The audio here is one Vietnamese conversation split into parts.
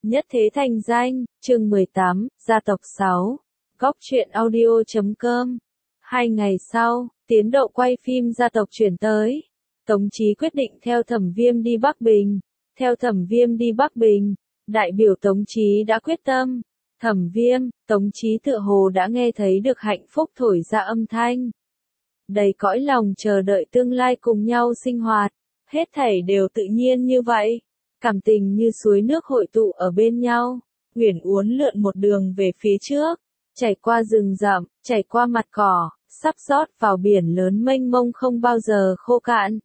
Nhất thế thành danh, chương 18, gia tộc 6. Góc truyện audio.com. 2 ngày sau, tiến độ quay phim gia tộc chuyển tới. Tống Chí quyết định theo Thẩm Viêm đi Bắc Bình. Theo Thẩm Viêm đi Bắc Bình, đại biểu Tống Chí đã quyết tâm. Thẩm Viêm, Tống Chí tựa hồ đã nghe thấy được hạnh phúc thổi ra âm thanh. Đầy cõi lòng chờ đợi tương lai cùng nhau sinh hoạt. Hết thảy đều tự nhiên như vậy. Cảm tình như suối nước hội tụ ở bên nhau, uyển uốn lượn một đường về phía trước, chảy qua rừng rậm, chảy qua mặt cỏ, sắp rót vào biển lớn mênh mông không bao giờ khô cạn.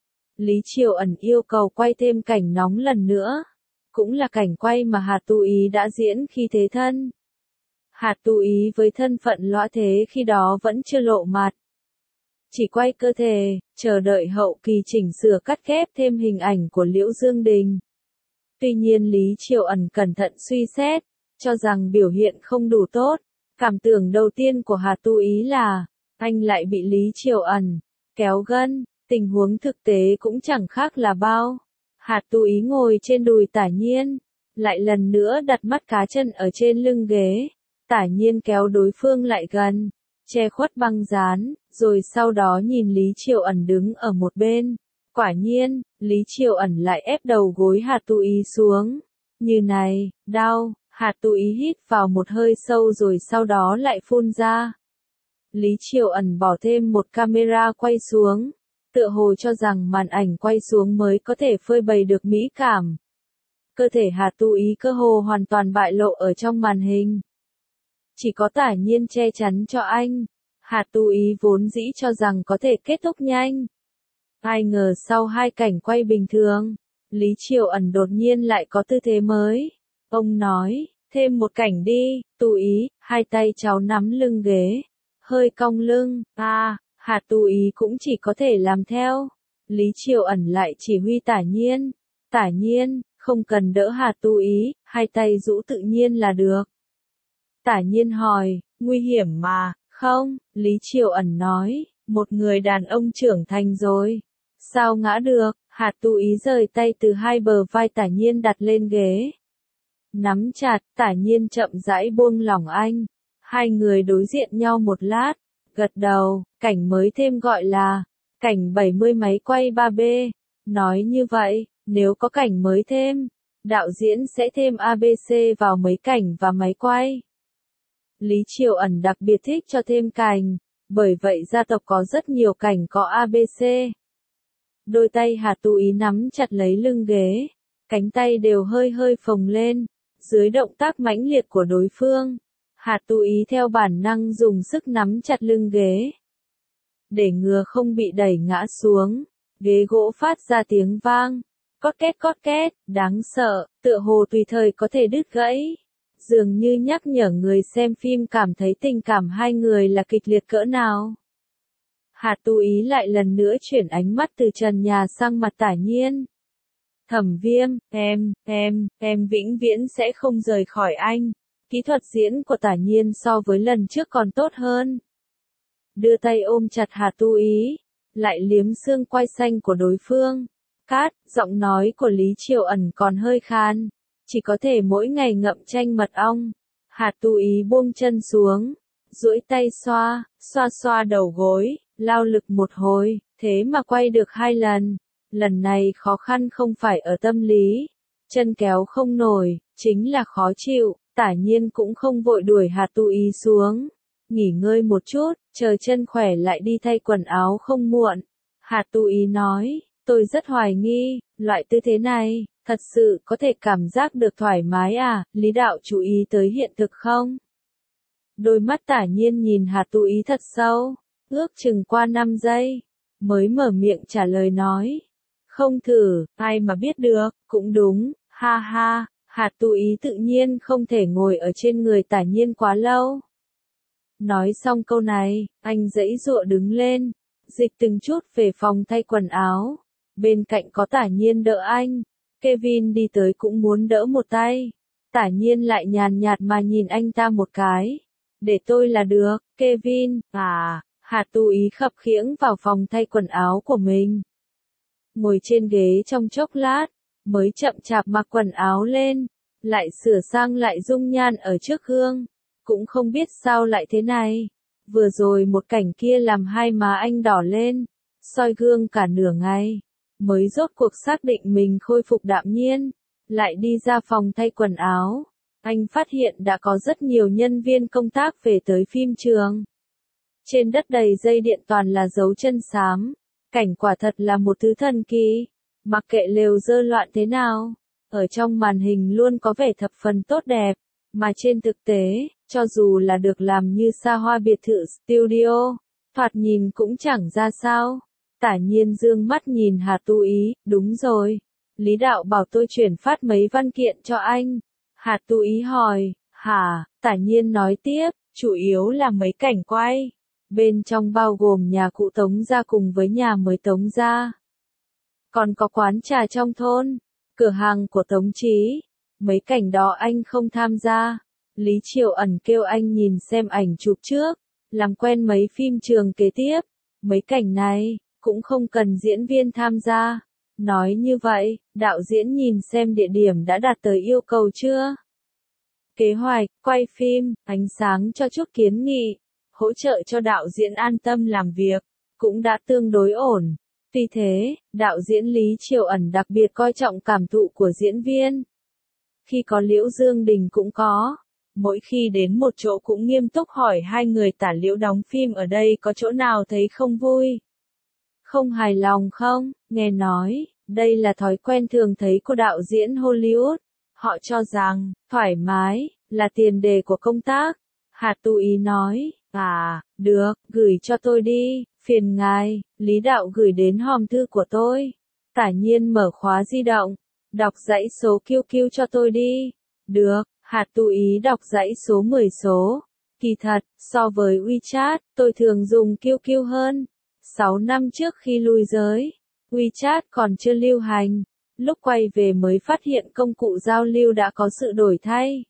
Lý Triều Ẩn yêu cầu quay thêm cảnh nóng lần nữa, cũng là cảnh quay mà Hà Tu Ý đã diễn khi thế thân. Hà Tu Ý với thân phận lõa thế khi đó vẫn chưa lộ mặt. Chỉ quay cơ thể, chờ đợi hậu kỳ chỉnh sửa cắt ghép thêm hình ảnh của Liễu Dương Đình. Tuy nhiên Lý Triều Ẩn cẩn thận suy xét, cho rằng biểu hiện không đủ tốt. Cảm tưởng đầu tiên của Hà Tu Ý là, anh lại bị Lý Triều Ẩn kéo gân, tình huống thực tế cũng chẳng khác là bao. Hà Tu Ý ngồi trên đùi Tả Nhiên, lại lần nữa đặt mắt cá chân ở trên lưng ghế. Tả Nhiên kéo đối phương lại gần, che khuất băng dán, rồi sau đó nhìn Lý Triều Ẩn đứng ở một bên. Quả nhiên, Lý Triều Ẩn lại ép đầu gối Hà Tu Ý xuống. Như này, đau, Hà Tu Ý hít vào một hơi sâu rồi sau đó lại phun ra. Lý Triều Ẩn bỏ thêm một camera quay xuống, tựa hồ cho rằng màn ảnh quay xuống mới có thể phơi bày được mỹ cảm. Cơ thể Hà Tu Ý cơ hồ hoàn toàn bại lộ ở trong màn hình. Chỉ có Tả Nhiên che chắn cho anh. Hà Tu Ý vốn dĩ cho rằng có thể kết thúc nhanh. Ai ngờ sau 2 cảnh quay bình thường, Lý Triều Ẩn đột nhiên lại có tư thế mới. Ông nói, thêm một cảnh đi, Tu Ý, 2 tay cháu nắm lưng ghế, hơi cong lưng. Hà Tu Ý cũng chỉ có thể làm theo. Lý Triều Ẩn lại chỉ huy Tả Nhiên. Tả Nhiên, không cần đỡ Hà Tu Ý, 2 tay rũ tự nhiên là được. Tả Nhiên hỏi, nguy hiểm mà, không, Lý Triều Ẩn nói, một người đàn ông trưởng thành rồi. Sao ngã được? Hà Tu Ý rời tay từ 2 bờ vai Tả Nhiên đặt lên ghế. Nắm chặt, Tả Nhiên chậm rãi buông lỏng anh. 2 người đối diện nhau một lát, gật đầu, cảnh mới thêm gọi là cảnh 70 máy quay 3B. Nói như vậy, nếu có cảnh mới thêm, đạo diễn sẽ thêm ABC vào mấy cảnh và máy quay. Lý Triều Ẩn đặc biệt thích cho thêm cảnh, bởi vậy gia tộc có rất nhiều cảnh có ABC. Đôi tay Hà Tu Ý nắm chặt lấy lưng ghế, cánh tay đều hơi hơi phồng lên, dưới động tác mãnh liệt của đối phương. Hà Tu Ý theo bản năng dùng sức nắm chặt lưng ghế, để ngừa không bị đẩy ngã xuống. Ghế gỗ phát ra tiếng vang, cót két, đáng sợ, tựa hồ tùy thời có thể đứt gãy. Dường như nhắc nhở người xem phim cảm thấy tình cảm 2 người là kịch liệt cỡ nào. Hà Tu Ý lại lần nữa chuyển ánh mắt từ trần nhà sang mặt Tả Nhiên. Thẩm Viêm, em vĩnh viễn sẽ không rời khỏi anh. Kỹ thuật diễn của Tả Nhiên so với lần trước còn tốt hơn. Đưa tay ôm chặt Hà Tu Ý, lại liếm xương quai xanh của đối phương. Giọng nói của Lý Triều Ẩn còn hơi khan, chỉ có thể mỗi ngày ngậm chanh mật ong. Hà Tu Ý buông chân xuống, duỗi tay xoa đầu gối, lao lực một hồi, thế mà quay được 2 lần. Lần này khó khăn không phải ở tâm lý, chân kéo không nổi, chính là khó chịu. Tả Nhiên cũng không vội đuổi Hà Tu Ý xuống, nghỉ ngơi một chút, chờ chân khỏe lại đi thay quần áo không muộn. Hà Tu Ý nói, tôi rất hoài nghi, loại tư thế này, thật sự có thể cảm giác được thoải mái à? Lý đạo chú ý tới hiện thực không? Đôi mắt Tả Nhiên nhìn Hà Tu Ý thật sâu, ước chừng qua 5 giây, mới mở miệng trả lời nói. Không thử, ai mà biết được, cũng đúng, ha ha. Hà Tu Ý tự nhiên không thể ngồi ở trên người Tả Nhiên quá lâu. Nói xong câu này, anh giãy giụa đứng lên, dịch từng chút về phòng thay quần áo. Bên cạnh có Tả Nhiên đỡ anh. Kevin đi tới cũng muốn đỡ một tay. Tả Nhiên lại nhàn nhạt mà nhìn anh ta một cái. Để tôi là được, Kevin. Hà Tu Ý khập khiễng vào phòng thay quần áo của mình. Ngồi trên ghế trong chốc lát, mới chậm chạp mặc quần áo lên. lại sửa sang lại dung nhan ở trước gương. Cũng không biết sao lại thế này. Vừa rồi một cảnh kia làm hai má anh đỏ lên, soi gương cả nửa ngày, mới rốt cuộc xác định mình khôi phục đạm nhiên, lại đi ra phòng thay quần áo. Anh phát hiện đã có rất nhiều nhân viên công tác về tới phim trường. Trên đất đầy dây điện toàn là dấu chân xám. Cảnh quả thật là một thứ thần kỳ. Mặc kệ lều dơ loạn thế nào, ở trong màn hình luôn có vẻ thập phần tốt đẹp. Mà trên thực tế, cho dù là được làm như xa hoa biệt thự studio, thoạt nhìn cũng chẳng ra sao. Tả Nhiên dương mắt nhìn Hà Tu Ý, đúng rồi. Lý đạo bảo tôi chuyển phát mấy văn kiện cho anh. Hà Tu Ý hỏi, hả? Tả Nhiên nói tiếp, chủ yếu là mấy cảnh quay. Bên trong bao gồm nhà cũ Tống gia cùng với nhà mới Tống gia. Còn có quán trà trong thôn, cửa hàng của Tống Chí. Mấy cảnh đó anh không tham gia. Lý Triều Ẩn kêu anh nhìn xem ảnh chụp trước, làm quen mấy phim trường kế tiếp. Mấy cảnh này, cũng không cần diễn viên tham gia. Nói như vậy, đạo diễn nhìn xem địa điểm đã đạt tới yêu cầu chưa? Kế hoạch, quay phim, ánh sáng cho chút kiến nghị, hỗ trợ cho đạo diễn an tâm làm việc, cũng đã tương đối ổn. Tuy thế, đạo diễn Lý Triều Ẩn đặc biệt coi trọng cảm thụ của diễn viên. Khi có Liễu Dương Đình cũng có. Mỗi khi đến một chỗ cũng nghiêm túc hỏi hai người tả Liễu đóng phim ở đây có chỗ nào thấy không vui. Không hài lòng không? Nghe nói, đây là thói quen thường thấy của đạo diễn Hollywood. Họ cho rằng, thoải mái, là tiền đề của công tác. Hà Tu Ý nói, được, gửi cho tôi đi, phiền ngài. Lý đạo gửi đến hòm thư của tôi. Tả Nhiên mở khóa di động, đọc dãy số QQ cho tôi đi. Được, Hà Tu Ý đọc dãy số 10 số. Kỳ thật, so với WeChat, tôi thường dùng QQ hơn. 6 năm trước khi lui giới, WeChat còn chưa lưu hành. Lúc quay về mới phát hiện công cụ giao lưu đã có sự đổi thay.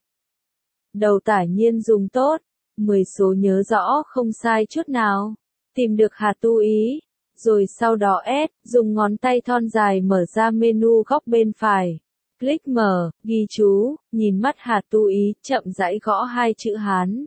Đầu Tả Nhiên dùng tốt, 10 số nhớ rõ không sai chút nào. Tìm được Hà Tu Ý, rồi sau đó dùng ngón tay thon dài mở ra menu góc bên phải. Click mở, ghi chú, nhìn mắt Hà Tu Ý, chậm rãi gõ hai chữ Hán.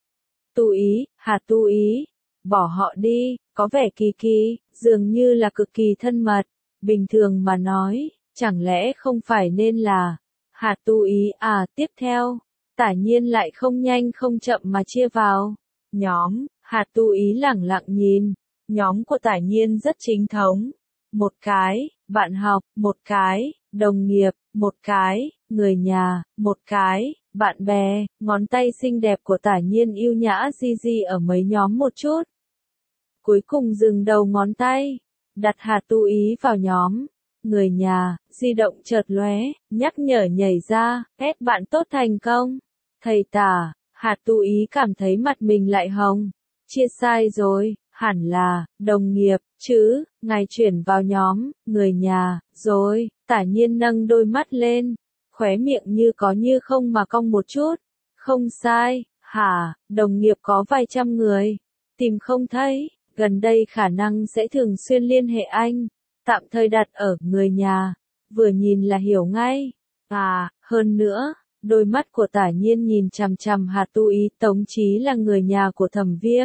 Tu Ý, Hà Tu Ý, bỏ họ đi, có vẻ kỳ kỳ, dường như là cực kỳ thân mật. Bình thường mà nói, chẳng lẽ không phải nên là Hà Tu Ý tiếp theo. Tả Nhiên lại không nhanh không chậm mà chia vào nhóm. Hà Tu Ý lẳng lặng nhìn. Nhóm của Tả Nhiên rất chính thống. Một cái, bạn học, một cái, đồng nghiệp, một cái, người nhà, một cái, bạn bè. Ngón tay xinh đẹp của Tả Nhiên yêu nhã di ở mấy nhóm một chút. Cuối cùng dừng đầu ngón tay, đặt Hà Tu Ý vào nhóm. Người nhà, di động chợt lóe, nhắc nhở nhảy ra, bạn tốt thành công. Thầy Tả, Hà Tu Ý cảm thấy mặt mình lại hồng. Chia sai rồi, hẳn là, đồng nghiệp, chứ, ngài chuyển vào nhóm, người nhà, rồi. Tả Nhiên nâng đôi mắt lên, khóe miệng như có như không mà cong một chút. Không sai, hả, đồng nghiệp có vài trăm người. Tìm không thấy, gần đây khả năng sẽ thường xuyên liên hệ anh. Tạm thời đặt ở người nhà, vừa nhìn là hiểu ngay. Hơn nữa, đôi mắt của Tả Nhiên nhìn chằm chằm Hà Tu Ý, Tống Chí là người nhà của Thẩm Viêm.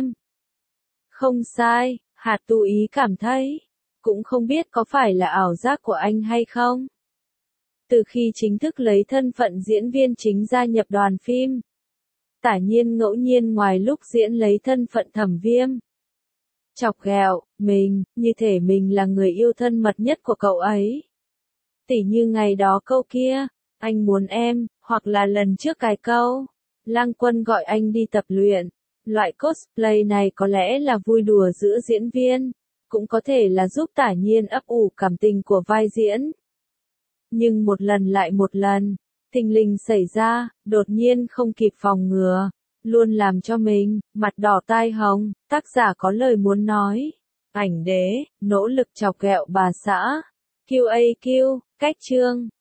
Không sai, Hà Tu Ý cảm thấy, cũng không biết có phải là ảo giác của anh hay không. Từ khi chính thức lấy thân phận diễn viên chính gia nhập đoàn phim, Tả Nhiên ngẫu nhiên ngoài lúc diễn lấy thân phận Thẩm Viêm. Chọc ghẹo mình, như thể mình là người yêu thân mật nhất của cậu ấy. Tỉ như ngày đó câu kia, anh muốn em, hoặc là lần trước cái câu, Lang Quân gọi anh đi tập luyện. Loại cosplay này có lẽ là vui đùa giữa diễn viên, cũng có thể là giúp Tả Nhiên ấp ủ cảm tình của vai diễn. Nhưng một lần lại một lần, thình lình xảy ra, đột nhiên không kịp phòng ngừa, luôn làm cho mình mặt đỏ tai hồng. Tác giả có lời muốn nói. Ảnh đế, nỗ lực chọc ghẹo bà xã. QAQ, cách chương.